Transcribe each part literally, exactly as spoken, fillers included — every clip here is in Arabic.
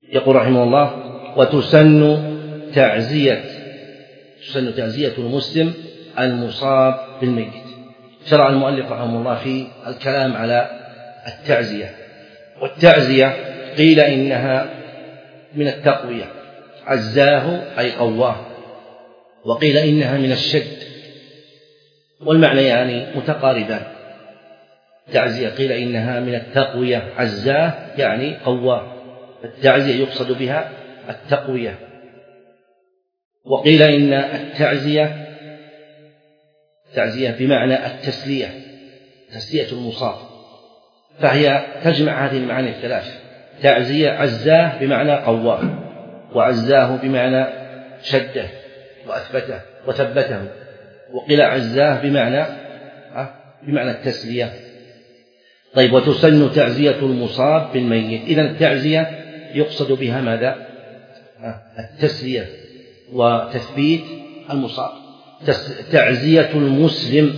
يقول رحمه الله: وتسن تعزية تسن تعزية المسلم المصاب بالميت. شرع المؤلف رحمه الله في الكلام على التعزية. والتعزية قيل إنها من التقوية، عزاه أي قواه، وقيل إنها من الشد، والمعنى يعني متقاربان. التعزية قيل إنها من التقوية، عزاه يعني قواه، التعزية يقصد بها التقوية. وقيل إن التعزية التعزية بمعنى التسلية، تسلية المصاب، فهي تجمع هذه المعاني الثلاث: تعزية عزاه بمعنى قواه، وعزاه بمعنى شده وأثبته وثبته، وقيل عزاه بمعنى بمعنى التسلية. طيب، وتسن تعزية المصاب بالميت. إذن التعزية يقصد بها ماذا؟ التسلية وتثبيت المصاب. تعزية المسلم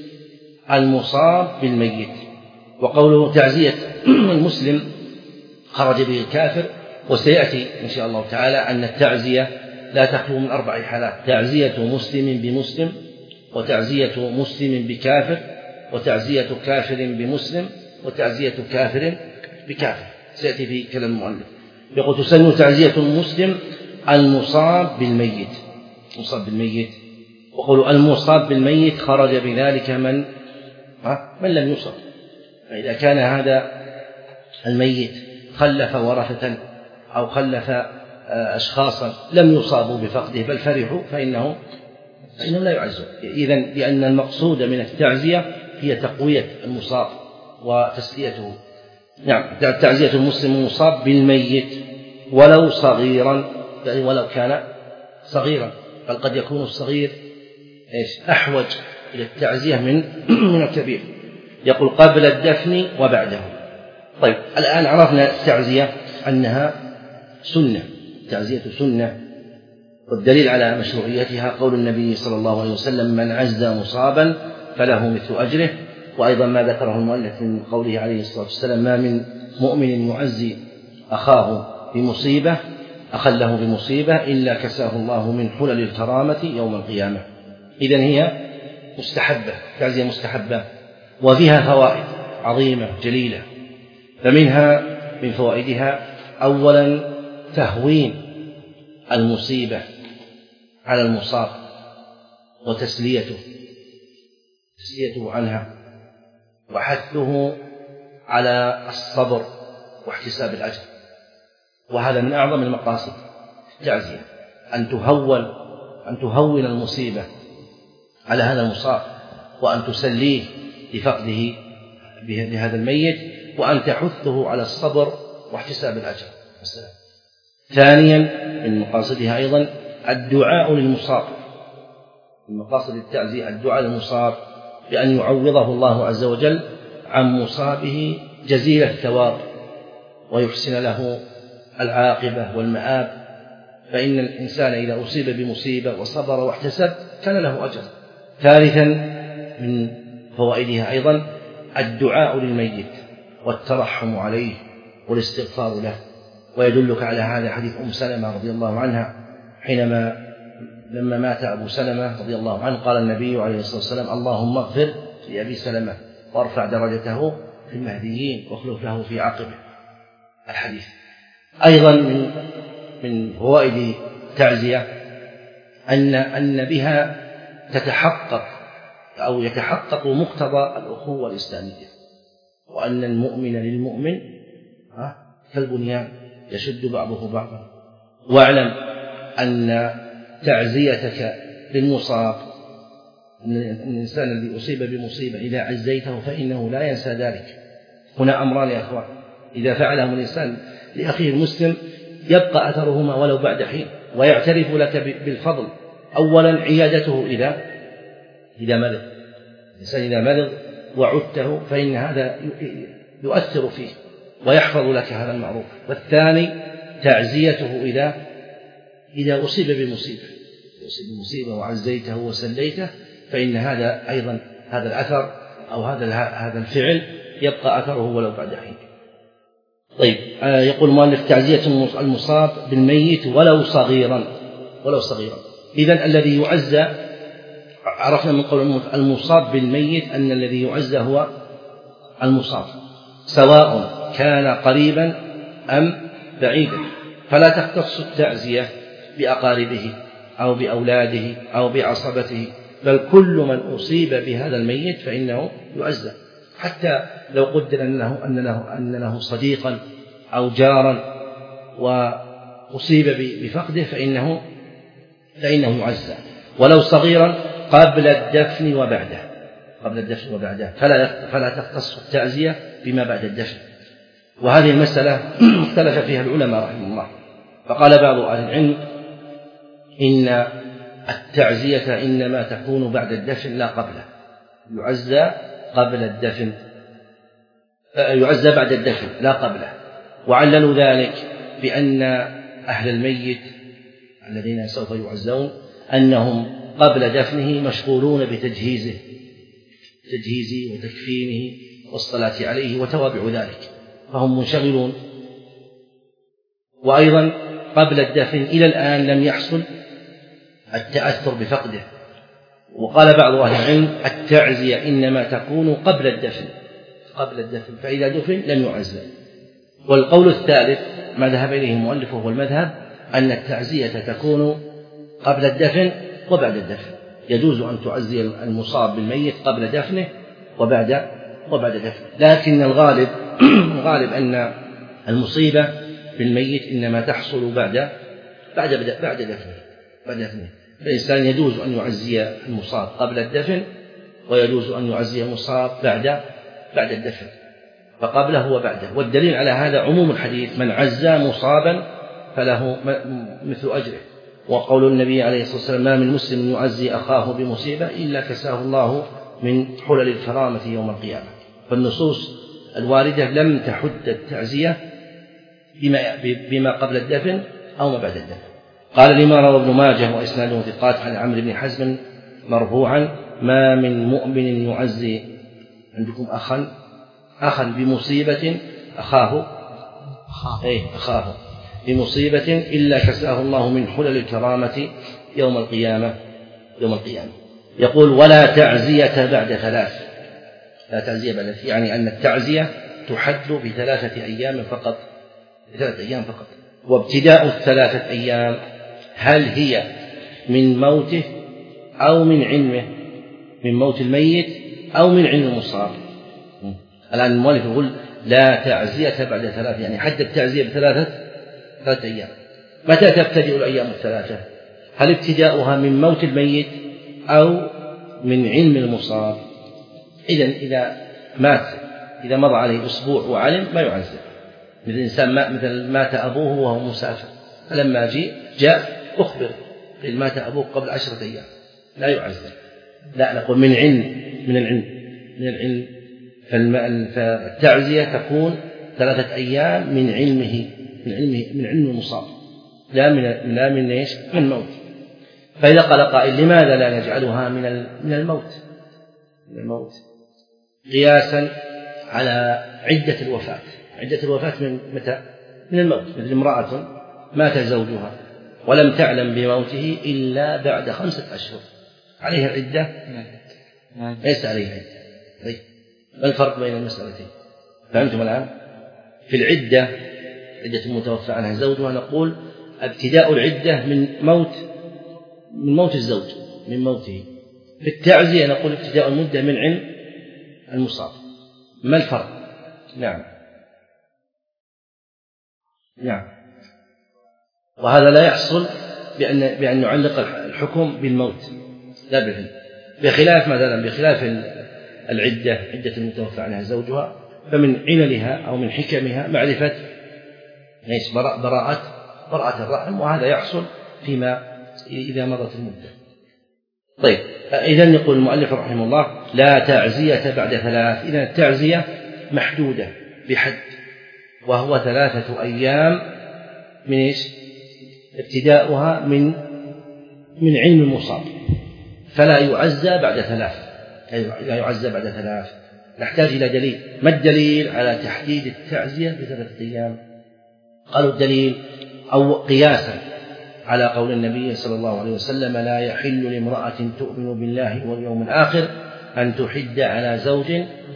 المصاب بالميت. وقوله تعزية المسلم خرج به الكافر، وسيأتي إن شاء الله تعالى أن التعزية لا تخلو من أربع حالات: تعزية مسلم بمسلم، وتعزية مسلم بكافر، وتعزية كافر بمسلم، وتعزية كافر بكافر. سيأتي في كلام المؤلف. يقول: تسن تعزية المسلم المصاب بالميت. مصاب بالميت، وقولوا المصاب بالميت خرج بذلك من من لم يصب. فإذا كان هذا الميت خلف ورثة أو خلف أشخاصا لم يصابوا بفقده بل فرحوا، فإنهم فإنهم لا يعزون. إذن لأن المقصود من التعزية هي تقوية المصاب وتسليته. نعم، تعزية المسلم المصاب بالميت ولو صغيرا، يعني ولو كان صغيرا، بل قد يكون الصغير إيش أحوج إلى التعزية من من الكبير. يقول: قبل الدفن وبعده. طيب، الآن عرفنا التعزية أنها سنة، التعزية سنة، والدليل على مشروعيتها قول النبي صلى الله عليه وسلم: من عز مصابا فله مثل أجره. وأيضا ما ذكره المؤلف من قوله عليه الصلاة والسلام: ما من مؤمن يعزي أخاه بمصيبة أخا له بمصيبة إلا كساه الله من حلل الكرامة يوم القيامة. إذن هي مستحبة، تعزية مستحبة، وفيها فوائد عظيمة جليلة. فمنها من فوائدها: أولا تهوين المصيبة على المصاب وتسليته تسليته عنها، وحثه على الصبر واحتساب الأجر. وهذا من أعظم المقاصد التعزية، أن تهون أن تهون المصيبة على هذا المصاب، وأن تسليه لفقده بهذا الميت، وأن تحثه على الصبر واحتساب الأجر. ثانيا من مقاصدها أيضا الدعاء للمصاب. من مقاصد التعزية الدعاء للمصاب بأن يعوضه الله عز وجل عن مصابه جزيل الثواب، ويحسن له العاقبة والمآب. فإن الإنسان إذا أصيب بمصيبة وصبر واحتسب كان له أجر. ثالثا من فوائدها أيضا الدعاء للميت والترحم عليه والاستغفار له. ويدلك على هذا حديث أم سلمة رضي الله عنها، حينما لما مات أبو سلمة رضي الله عنه قال النبي عليه الصلاة والسلام: اللهم اغفر لأبي سلمة وارفع درجته في المهديين واخلف له في عقبه. الحديث. أيضا من من فوائد التعزية أن أن بها تتحقق أو يتحقق مقتضى الأخوة الإسلامية، وأن المؤمن للمؤمن كالبنيان يشد بعضه بعضا. واعلم أن تعزيتك للمصاب، أن الإنسان الذي أصيب بمصيبة إذا عزيته فإنه لا ينسى ذلك. هنا أمران يا أخوان إذا فعلهم الإنسان لأخيه المسلم يبقى أثرهما ولو بعد حين، ويعترف لك بالفضل. أولا عيادته إذا إذا مرض، الإنسان إذا مرض وعدته فإن هذا يؤثر فيه ويحفظ لك هذا المعروف. والثاني تعزيته إذا إذا أصيب بمصيبة أصيب بمصيبة وعزيته وسليته، فإن هذا أيضا هذا الأثر أو هذا هذا الفعل يبقى أثره ولو بعد حين. طيب، يقول المؤلف تعزية المصاب بالميت ولو صغيرا ولو صغيرا. إذن الذي يعزى، عرفنا من قول المصاب بالميت أن الذي يعزى هو المصاب، سواء كان قريبا أم بعيدا، فلا تختص التعزية بأقاربه أو بأولاده أو بعصبته، بل كل من أصيب بهذا الميت فإنه يعزى، حتى لو قدر أنه, أنه, أنه صديقا أو جارا وأصيب بفقده فإنه, فإنه يعزى، ولو صغيرا قبل الدفن وبعده قبل الدفن وبعده فلا, فلا تختص التعزية بما بعد الدفن. وهذه المسألة اختلف فيها العلماء رحمه الله، فقال بعض أهل العلم إن التعزية إنما تكون بعد الدفن لا قبله، يعزى قبل الدفن يعزى بعد الدفن لا قبله، وعللوا ذلك بأن أهل الميت الذين سوف يعزون أنهم قبل دفنه مشغولون بتجهيزه تجهيزه وتكفينه والصلاة عليه وتوابع ذلك، فهم منشغلون. وأيضا قبل الدفن إلى الآن لم يحصل التأثر بفقده. وقال بعض أهل العلم التعزية إنما تكون قبل الدفن قبل الدفن فإذا دفن لم يعزى. والقول الثالث ما ذهب إليه المؤلف وهو المذهب أن التعزية تكون قبل الدفن وبعد الدفن، يجوز أن تعزي المصاب بالميت قبل دفنه وبعد وبعد دفنه، لكن الغالب الغالب أن المصيبة بالميت إنما تحصل بعد بعد بعد دفنه بعد دفنه فالإنسان يجوز أن يعزي المصاب قبل الدفن ويجوز أن يعزي المصاب بعد بعد الدفن، فقبله وبعده. والدليل على هذا عموم الحديث من عزى مصابا فله مثل أجره، وقول النبي عليه الصلاة والسلام ما من مسلم يعزي أخاه بمصيبة إلا كساه الله من حلل الكرامة يوم القيامة. فالنصوص الواردة لم تحد التعزية بما, بما قبل الدفن أو ما بعد الدفن. قال لما روى ابن ماجه وإسناده ثقات عن عمرو بن حزم مرفوعا ما من مؤمن يعزي عندكم أخا أخا بمصيبة أخاه أي أخاه بمصيبة إلا كساه الله من حلل الكرامة يوم القيامة يوم القيامة. يقول ولا تعزية بعد ثلاث، لا تعزية بعد ثلاث، يعني أن التعزية تحد بثلاثة أيام فقط بثلاثة أيام فقط. وابتداء الثلاثة أيام هل هي من موته أو من علمه، من موت الميت أو من علم المصاب. الآن المؤلف يقول لا تعزية بعد ثلاثة، يعني حد التعزية بثلاثة ثلاثة أيام. متى تبتدئ الأيام الثلاثة؟ هل ابتداؤها من موت الميت أو من علم المصاب؟ إذن إذا مات إذا مضى عليه أسبوع وعلم ما يعزى، مثل إنسان ما مثل مات أبوه وهو مسافر فلما جاء جاء أخبر قيل مات أبوه قبل عشرة أيام لا يعزى، لا نقول من علم من العلم من العلم فالتعزية تكون ثلاثة أيام من علمه من علمه من علم المصاب لا من لا من ايش من الموت. فإذا قال قائل لماذا لا نجعلها من من الموت من الموت قياسا على عدة الوفاة؟ عدة الوفاة من متى؟ من الموت. مثل امرأة مات زوجها ولم تعلم بموته إلا بعد خمسة أشهر عليها العدة؟ ليس عليها عدة. ما الفرق بين المسألتين؟ فهمتم الآن؟ في العدة عدة المتوفى عنها زوجها نقول ابتداء العدة من موت من موت الزوج من موته. في التعزية نقول ابتداء المدة من علم المصاب. ما الفرق؟ نعم نعم وهذا لا يحصل بأن بأن نعلق الحكم بالموت لا بالعلم، بخلاف مثلا بخلاف العدة عدة المتوفى عنها زوجها فمن عللها أو من حكمها معرفة ليس براءة براءة الرحم، وهذا يحصل فيما إذا مضت المدة. طيب إذن يقول المؤلف رحمه الله لا تعزية بعد ثلاث. إذن التعزية محدودة بحد وهو ثلاثة أيام من إيش؟ ابتداؤها من من علم المصاب، فلا يعزى بعد ثلاث لا يعزى بعد ثلاث. نحتاج إلى دليل. ما الدليل على تحديد التعزية بثلاثة أيام؟ قالوا الدليل أو قياسا على قول النبي صلى الله عليه وسلم: لا يحل لامرأة تؤمن بالله واليوم الآخر أن تحد على زوج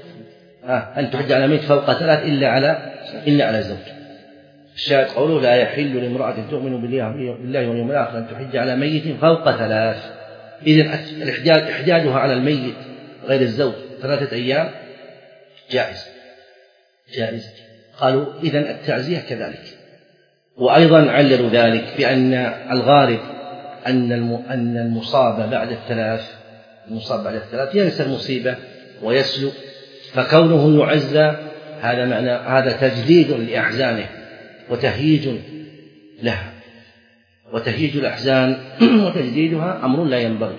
أن تحد على ميت فوق ثلاث إلا على إلا على زوج. الشاهد قوله: لا يحل لامرأة تؤمن بالله واليوم الآخر أن تحد على ميت فوق ثلاث. إذن الإحداد إحدادها على الميت غير الزوج ثلاثة أيام جائز جائز. قالوا إذن التعزية كذلك. وأيضا عللوا ذلك بأن الغالب أن أن المصاب بعد الثلاث المصاب بعد الثلاث ينسى المصيبة ويسلو، فكونه يعزى هذا معنى هذا تجديد لأحزانه وتهييج لها، وتهييج الأحزان وتجديدها أمر لا ينبغي.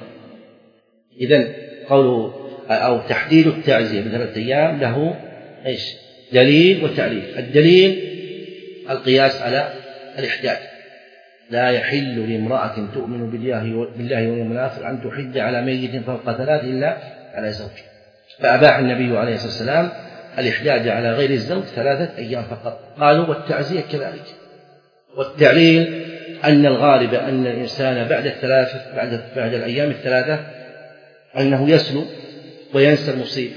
إذن قوله أو تحديد التعزية بثلاثة أيام له إيش؟ دليل وتعليل. الدليل القياس على الإحداد: لا يحل لامرأة تؤمن بالله بالله واليوم الآخر أن تحد على ميت فوق ثلاث إلا على زوج، فأباح النبي عليه الصلاة والسلام الإحداد على غير الزوج ثلاثة أيام فقط. قالوا والتعزية كذلك. والتعليل أن الغالب أن الإنسان بعد الثلاثة بعد بعد الأيام الثلاثة أنه يسلو وينسى المصيبة،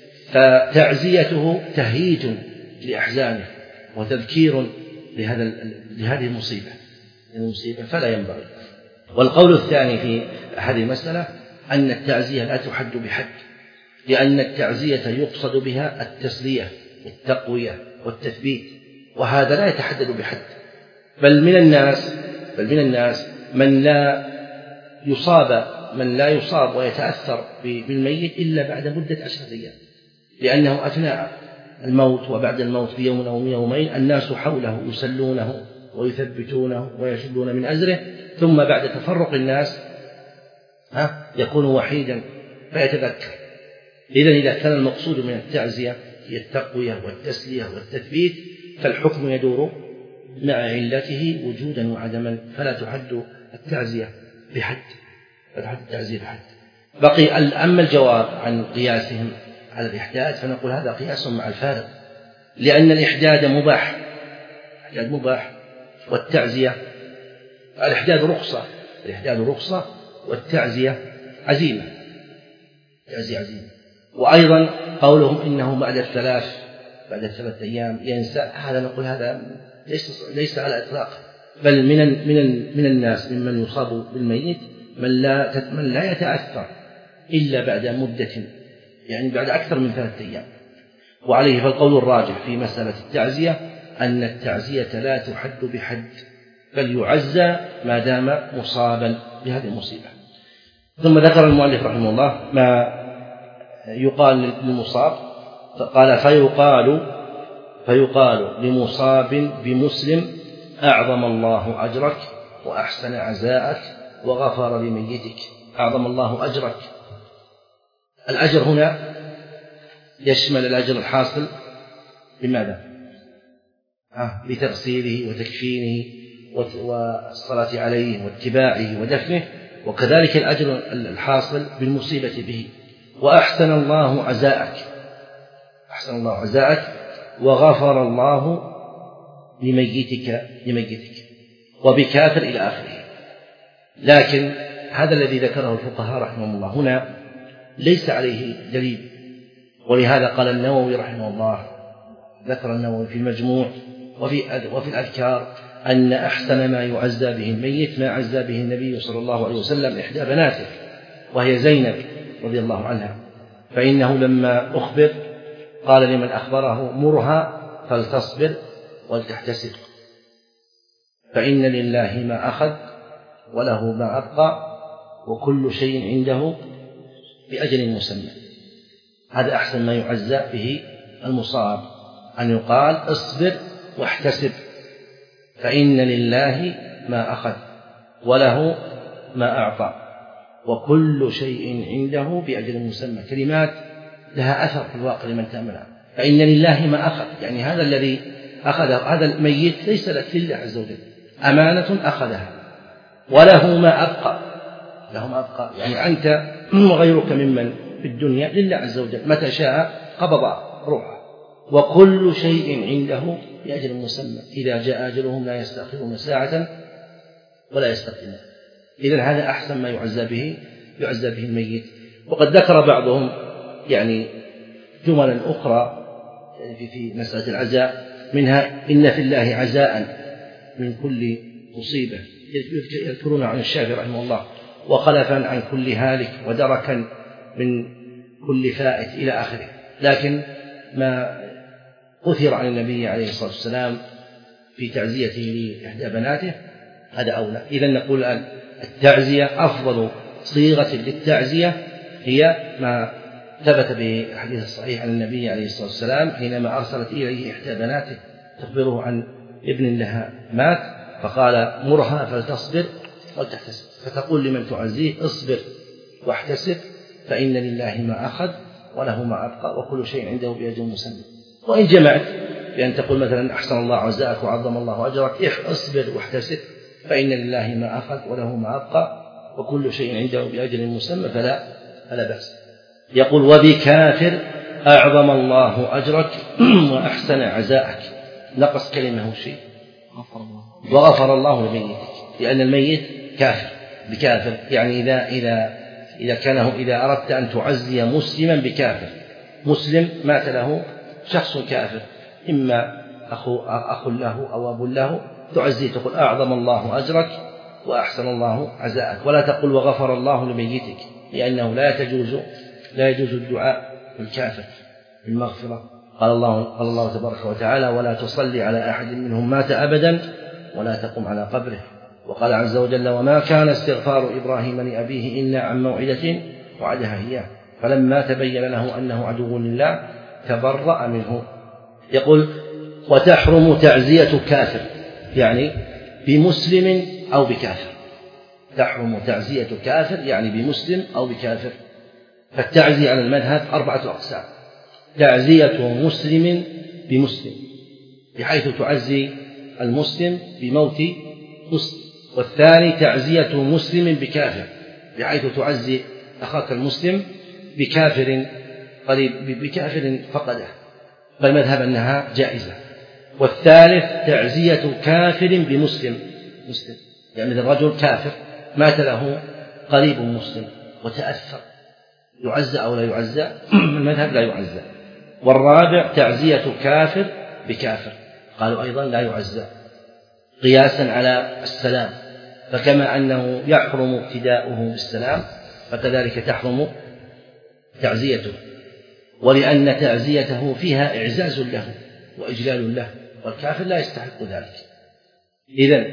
فتعزيته تهييج لأحزانه وتذكير لهذا لهذه المصيبة المصيبة فلا ينبغي. والقول الثاني في هذه المسألة أن التعزية لا تحد بحد، لأن التعزية يقصد بها التسلية والتقوية والتثبيت، وهذا لا يتحدد بحد. بل من الناس بل من الناس من لا يصاب من لا يصاب ويتأثر بالميت إلا بعد مدة عشرة أيام، لأنه أثناء الموت وبعد الموت بيوم أو يومين الناس حوله يسلونه ويثبتونه ويشدون من أزره، ثم بعد تفرق الناس ها يكون وحيدا فيتذكر. إذن إذا كان المقصود من التعزية هي التقوية والتسلية والتثبيت فالحكم يدور مع علته وجودا وعدما، فلا تحد التعزية بحد فلا تحد التعزية بحد. بقي أما الجواب عن قياسهم على الإحداد فنقول هذا قياس مع الفارق، لأن الإحداد مباح الإحداد مباح والتعزية الإحداد رخصة الإحداد رخصة والتعزية عزيمة تعزية عزيمة. وأيضا قولهم إنه بعد الثلاث بعد الثلاث أيام ينسى، هذا نقول هذا ليس ليس على إطلاق، بل من من من الناس ممن يصاب بالميت من لا من لا يتأثر إلا بعد مدة، يعني بعد أكثر من ثلاثة أيام. وعليه فالقول الراجح في مسألة التعزية أن التعزية لا تحد بحد، بل يعزى ما دام مصابا بهذه المصيبة. ثم ذكر المؤلف رحمه الله ما يقال للمصاب، فقال فيقال فيقال لمصاب بمسلم: أعظم الله أجرك وأحسن عزاءك وغفر لميتك. أعظم الله أجرك، الأجر هنا يشمل الأجر الحاصل بماذا؟ آه بتغسيله وتكفينه والصلاة عليه واتباعه ودفنه، وكذلك الأجر الحاصل بالمصيبة به. وأحسن الله عزاءك أحسن الله عزاءك وغفر الله لميتك لميتك وبكافر إلى آخره. لكن هذا الذي ذكره الفقهاء رحمهم الله هنا ليس عليه دليل، ولهذا قال النووي رحمه الله، ذكر النووي في المجموع وفي وفي الأذكار أن أحسن ما يعزى به الميت ما عزى به النبي صلى الله عليه وسلم إحدى بناته وهي زينب رضي الله عنها، فإنه لما أخبر قال لمن أخبره: مرها فلتصبر ولتحتسب، فإن لله ما أخذ وله ما أبقى وكل شيء عنده بأجل مسمى. هذا أحسن ما يعزى به المصاب، أن يقال: اصبر واحتسب، فإن لله ما أخذ وله ما أعطى وكل شيء عنده بأجل مسمى. كلمات لها أثر في الواقع لمن تأملها. فإن لله ما أخذ، يعني هذا الذي أخذ هذا الميت ليس لك، لله عز وجل، أمانة أخذها، وله ما أبقى له ما أبقى يعني أنت وغيرك ممن في الدنيا لله عز وجل، متى شاء قبض روحه، وكل شيء عنده بأجل مسمى، إذا جاء أجلهم لا يستأخرون ساعة ولا يستقدمون. إذن هذا أحسن ما يعزى به يعزى به الميت. وقد ذكر بعضهم يعني جملا أخرى يعني في مسألة العزاء، منها إن في الله عزاء من كل مصيبة، يذكرون عن الشافعي رحمه الله، وخلفا عن كل هالك، ودركا من كل فائت إلى آخره. لكن ما أثر عن النبي عليه الصلاة والسلام في تعزيته لإحدى بناته هذا أولى. إذن نقول الآن التعزية أفضل صيغة للتعزية هي ما ثبت به الحديث الصحيح عن النبي عليه الصلاة والسلام حينما أرسلت إليه إحدى بناته تخبره عن ابن لها مات، فقال مرها فلتصبر ولتحتسب، فتقول لمن تعزيه اصبر واحتسب فإن لله ما أخذ وله ما أبقى وكل شيء عنده بأجل مسمى. وإن جمعت بأن تقول مثلا أحسن الله عزاءك وعظم الله أجرك اصبر واحتسب فإن لله ما أخذ وله ما أبقى وكل شيء عنده بأجل مسمى فلا فلا بأس. يقول وبكافر أعظم الله أجرك وأحسن عزاءك، نقص كلمة شيء وغفر الله لميتك، لأن الميت كافر بكافر، يعني إذا إذا إذا كانه إذا أردت أن تعزي مسلما بكافر، مسلم مات له شخص كافر إما أخو أخ له أو أب له، تعزي تقول أعظم الله أجرك وأحسن الله عزاءك، ولا تقول وغفر الله لميتك، لأنه لا تجوز لا يجوز الدعاء بالكافر بالمغفرة. قال الله قال الله تبارك وتعالى ولا تصلي على أحد منهم مات أبدا ولا تقم على قبره. وقال عز وجل وما كان استغفار إبراهيم لأبيه إلا عن موعدة وعدها إياه فلما تبين له أنه عدو لله تبرأ منه. يقول وتحرم تعزية كافر، يعني بمسلم أو بكافر، تحرم تعزية كافر يعني بمسلم أو بكافر. فالتعزية على المذهب أربعة أقسام: تعزية مسلم بمسلم بحيث تعزي المسلم بموت مسلم، والثاني تعزية مسلم بكافر بحيث تعزي أخاك المسلم بكافر قريب بكافر فقده، فالمذهب أنها جائزة. والثالث تعزية كافر بمسلم مسلم، يعني مثل رجل كافر مات له قريب مسلم وتأثر، يعزى أو لا يعزى؟ المذهب لا يعزى. والرابع تعزية كافر بكافر، قالوا أيضا لا يعزى قياسا على السلام، فكما أنه يحرم ابتداؤه بالسلام فكذلك تحرم تعزيته، ولأن تعزيته فيها إعزاز له وإجلال له، والكافر لا يستحق ذلك. إذن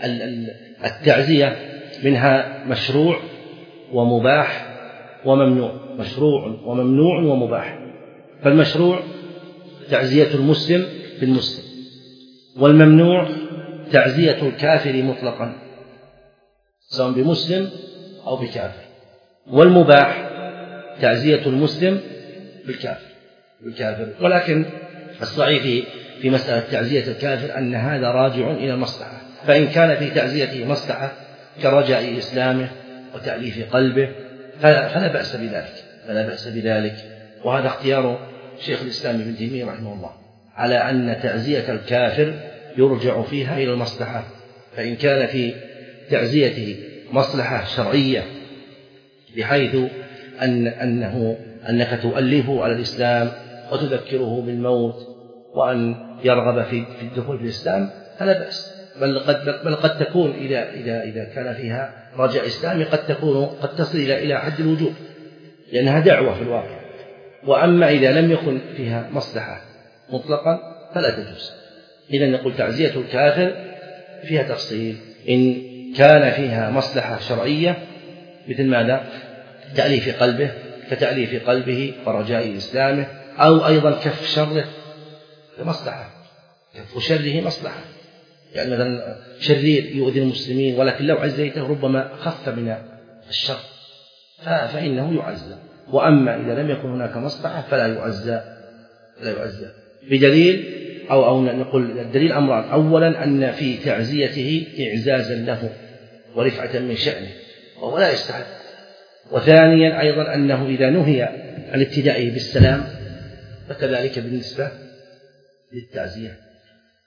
التعزية منها مشروع ومباح وممنوع، مشروع وممنوع ومباح. فالمشروع تعزية المسلم بالمسلم، والممنوع تعزية الكافر مطلقا سواء بمسلم أو بكافر، والمباح تعزية المسلم بالكافر بالكافر. ولكن الصحيح في مسألة تعزية الكافر أن هذا راجع إلى المصلحة، فإن كان في تعزيته مصلحة كرجاء إسلامه وتأليف قلبه فلا بأس بذلك فلا بأس بذلك وهذا اختيار شيخ الإسلام ابن تيمية رحمه الله على أن تعزية الكافر يرجع فيها إلى المصلحة، فإن كان في تعزيته مصلحة شرعية بحيث أن أنه أنك تؤلفه على الإسلام وتذكره بالموت وأن يرغب في الدخول في الإسلام فلا بأس، بل قد بل قد تكون إذا إذا إذا كان فيها رجاء إسلامي قد تكون قد تصل إلى إلى حد الوجوب لأنها دعوة في الواقع. وأما إذا لم يكن فيها مصلحة مطلقا فلا تجوز. إذا نقول تعزية الكافر فيها تفصيل، إن كان فيها مصلحة شرعية مثل ماذا؟ تأليف قلبه كتأليف قلبه ورجاء إسلامه، أو أيضا كف شره مصلحة، كف شره مصلحة، يعني مثلا شرير يؤذي المسلمين ولكن لو عزيته ربما خف من الشر فإنه يعزى. وأما إذا لم يكن هناك مصلحة فلا يعزى لا يعزى بدليل أو أو نقول الدليل أمران: أولا أن في تعزيته إعزازا له ورفعة من شأنه وهو لا يستحق، وثانيا أيضا أنه إذا نهي عن ابتدائه بالسلام فكذلك بالنسبة للتعزية.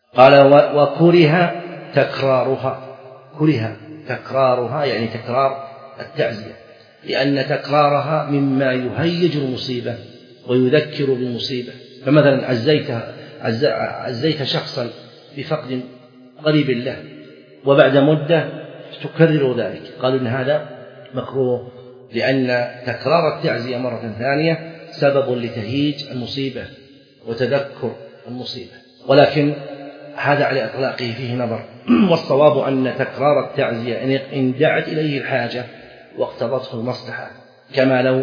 قال وكره تكرارها، كره تكرارها يعني تكرار التعزية، لأن تكرارها مما يهيج المصيبة ويذكر بالمصيبة. فمثلا عزيتها عزيت شخصا بفقد قريب له وبعد مدة تكرر ذلك، قالوا إن هذا مكروه، لأن تكرار التعزية مرة ثانية سبب لتهيج المصيبة وتذكر المصيبة. ولكن هذا على إطلاقه فيه نظر، والصواب أن تكرار التعزية إن دعت إليه الحاجة واقتضته المصلحة، كما لو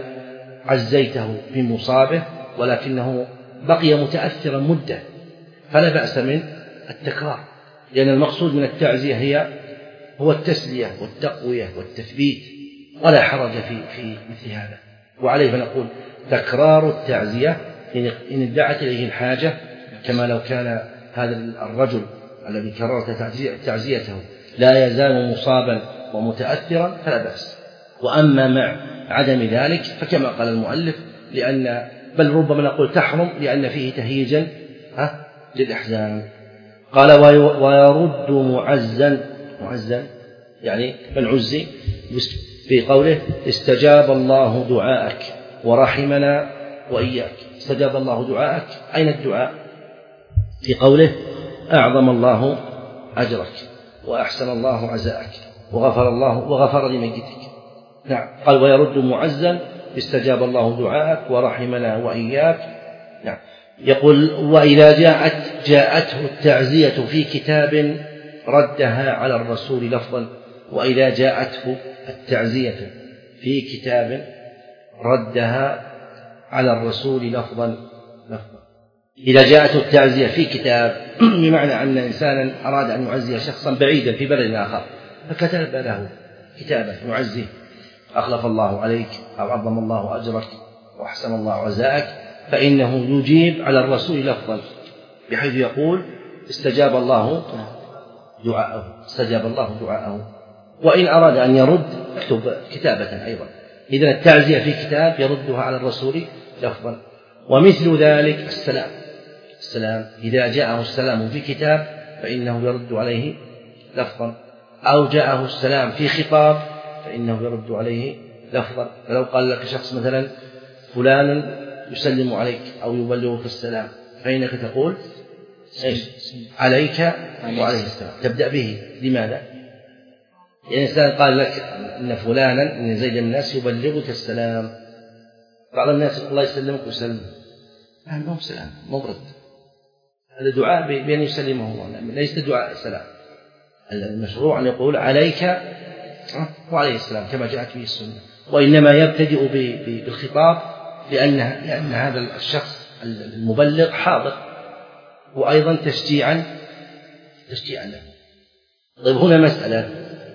عزيته بمصابه ولكنه بقي متأثرا مدة فلا بأس من التكرار، لأن المقصود من التعزية هي هو التسلية والتقوية والتثبيت، ولا حرج في في مثل هذا. وعليه فنقول تكرار التعزية إن دعت إليه الحاجة، كما لو كان هذا الرجل الذي كررت تعزيته لا يزال مصابا ومتأثرا فلا بأس. وأما مع عدم ذلك فكما قال المؤلف، لأن بل ربما نقول تحرم لأن فيه تهييجا للإحزان. قال ويرد معزا، معزا يعني من عزي، في قوله استجاب الله دعاءك ورحمنا وإياك. استجاب الله دعاءك، أين الدعاء؟ في قوله أعظم الله أجرك وأحسن الله عزاءك وغفر الله وغفر لميتك. نعم. قال ويرد معزا استجاب الله دعاءك ورحمنا وإياك. نعم. يقول وإذا جاءت جاءته التعزية في كتاب ردها على الرسول لفظا، وإذا جاءته التعزية في كتاب ردها على الرسول لفظا لفظا إذا جاءته التعزية في كتاب بمعنى أن إنسانا أراد أن يعزي شخصا بعيدا في بلد آخر فكتب له كتابا يعزيه، أخلف الله عليك أو عظم الله أجرك وأحسن الله عزاءك، فإنه يجيب على الرسول لفظا بحيث يقول استجاب الله دعاءه، استجاب الله دعاءه. وإن أراد أن يرد اكتب كتابة أيضا. إذن التعزية في كتاب يردها على الرسول لفظا. ومثل ذلك السلام، السلام إذا جاءه السلام في كتاب فإنه يرد عليه لفظا، أو جاءه السلام في خطاب فإنه يرد عليه لفظا. فلو قال لك شخص مثلا فلان يسلم عليك أو يبلغك السلام فإنك تقول إيش؟ عليك وعليه السلام، تبدأ به. لماذا؟ يعني إنسان قال لك إن فلانا إن زيد الناس يبلغك السلام، بعض الناس الله يسلمك ويسلم، ما هو سلام مضرد، هذا دعاء بأن يسلمه الله، ليس دعاء سلام. المشروع أن يقول عليك وعليه السلام كما جاءت به السنة، وإنما يبتدئ بالخطاب لأن لأن هذا الشخص المبلغ حاضر، وأيضا تشجيعا تشجيعا له. طيب هنا مسألة،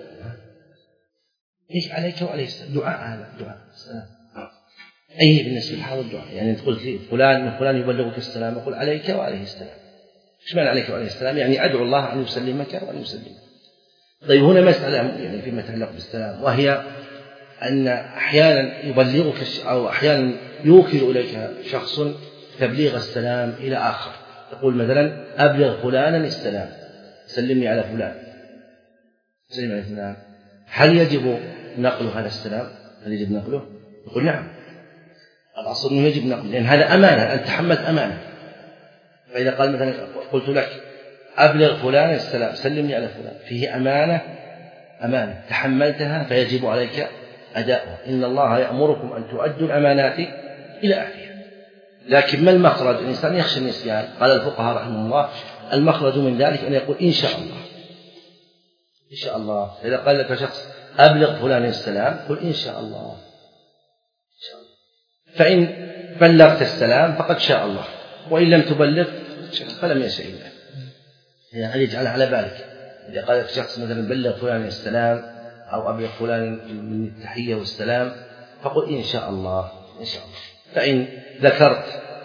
إيش عليك وعليه السلام؟ دعاء، هذا دعاء السلام. أي بالنسبة للحاضر دعاء، يعني تقول فلان فلان يبلغك السلام، أقول عليك وعليه السلام. إيش معنى عليك وعليه السلام؟ يعني أدعو الله أن يسلمك وأن يسلمك. طيب هنا مسألة يعني فيما يتعلق بالسلام، وهي أن أحيانا يبلغك أو أحيانا يوكل إليك شخص تبليغ السلام إلى آخر، تقول مثلا أبلغ فلانا السلام، سلمني على فلان، سلم على فلان. هل يجب نقل هذا السلام؟ هل يجب نقله؟ يقول نعم، الأصل أنه يجب نقله، لأن هذا أمانة، أنت تحملت أمانة. فإذا قال مثلا قلت لك أبلغ فلان السلام، سلمني على فلان، فيه أمانة، أمانة تحملتها فيجب عليك أداؤها. إن الله يأمركم أن تؤدوا الأمانات إلى أهلها. لكن ما المخرج؟ الإنسان يخشى النسيان. قال الفقهاء رحمه الله المخرج من ذلك أن يقول إن شاء الله، إن شاء الله. إذا قال لك شخص أبلغ فلان السلام قل إن شاء الله، إن شاء الله. فإن بلغت السلام فقد شاء الله، وإن لم تبلغ فلم يشاء الله. يعني يجعل على بالك، إذا قال لك شخص مثلا بلغ فلان السلام أو أبلغ فلان من التحية والسلام فقل إن شاء الله، إن شاء الله. فإن ذكرت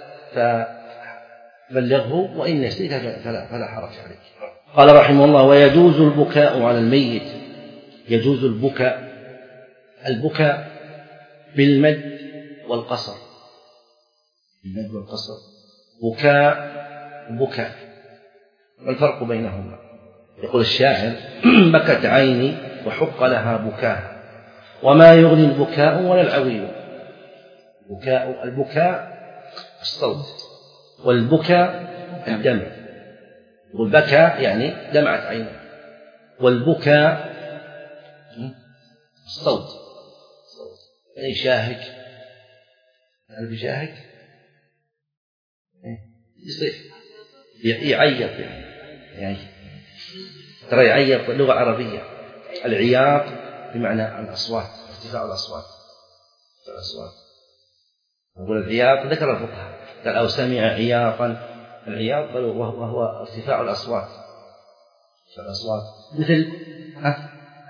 فبلغه، وإن نسيت فلا, فلا حرج عليك. قال رحمه الله ويجوز البكاء على الميت. يجوز البكاء، البكاء بالمد والقصر، بالمد والقصر، بكاء بكاء. ما الفرق بينهما؟ يقول الشاعر بكت عيني وحق لها بكاء وما يغني البكاء ولا العويل. البكاء البكاء الصوت، والبكاء الدمع. والبكى يعني دمعت عينه، والبكاء الصوت، يعني شاهق. هل بشاهق؟ يعيط يعني. يعني ترى يعيط لغة عربية. العياط بمعنى الأصوات، ارتفاع الأصوات. الأصوات نقول العياط ذكر الفقهاء قال أو سمع عياطا. العياط وهو ارتفاع الأصوات. الأصوات مثل ها؟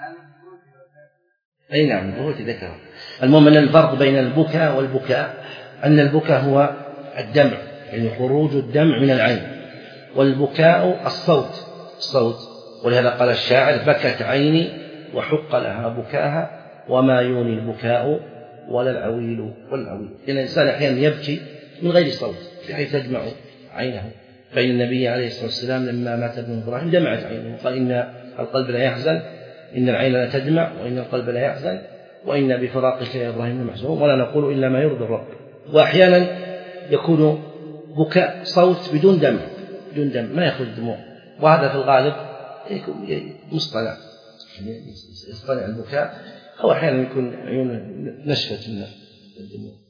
أي نعم هو ذكر. المهم أن الفرق بين البكاء والبكاء أن البكاء هو الدمع، يعني خروج الدمع من العين، والبكاء الصوت الصوت ولهذا قال الشاعر بكت عيني وحق لها بكاها وما يوني البكاء ولا العويل والعويل. لأن الإنسان أحيانا يبكي من غير صوت بحيث تدمع عينه. فإن النبي عليه الصلاة والسلام لما مات ابن إبراهيم دمعت عينه وقال إن القلب لا يحزن، إن العين لا تدمع وإن القلب لا يحزن وإن بفراقك يا إبراهيم لمحزون ولا نقول إلا ما يرضي الرب. وأحيانا يكون بكاء صوت بدون دمع، بدون دمع ما يخرج دموع، وهذا في الغالب مصطنع، يصطنع البكاء، أو أحيانا يكون عيون نشفة من الدموع.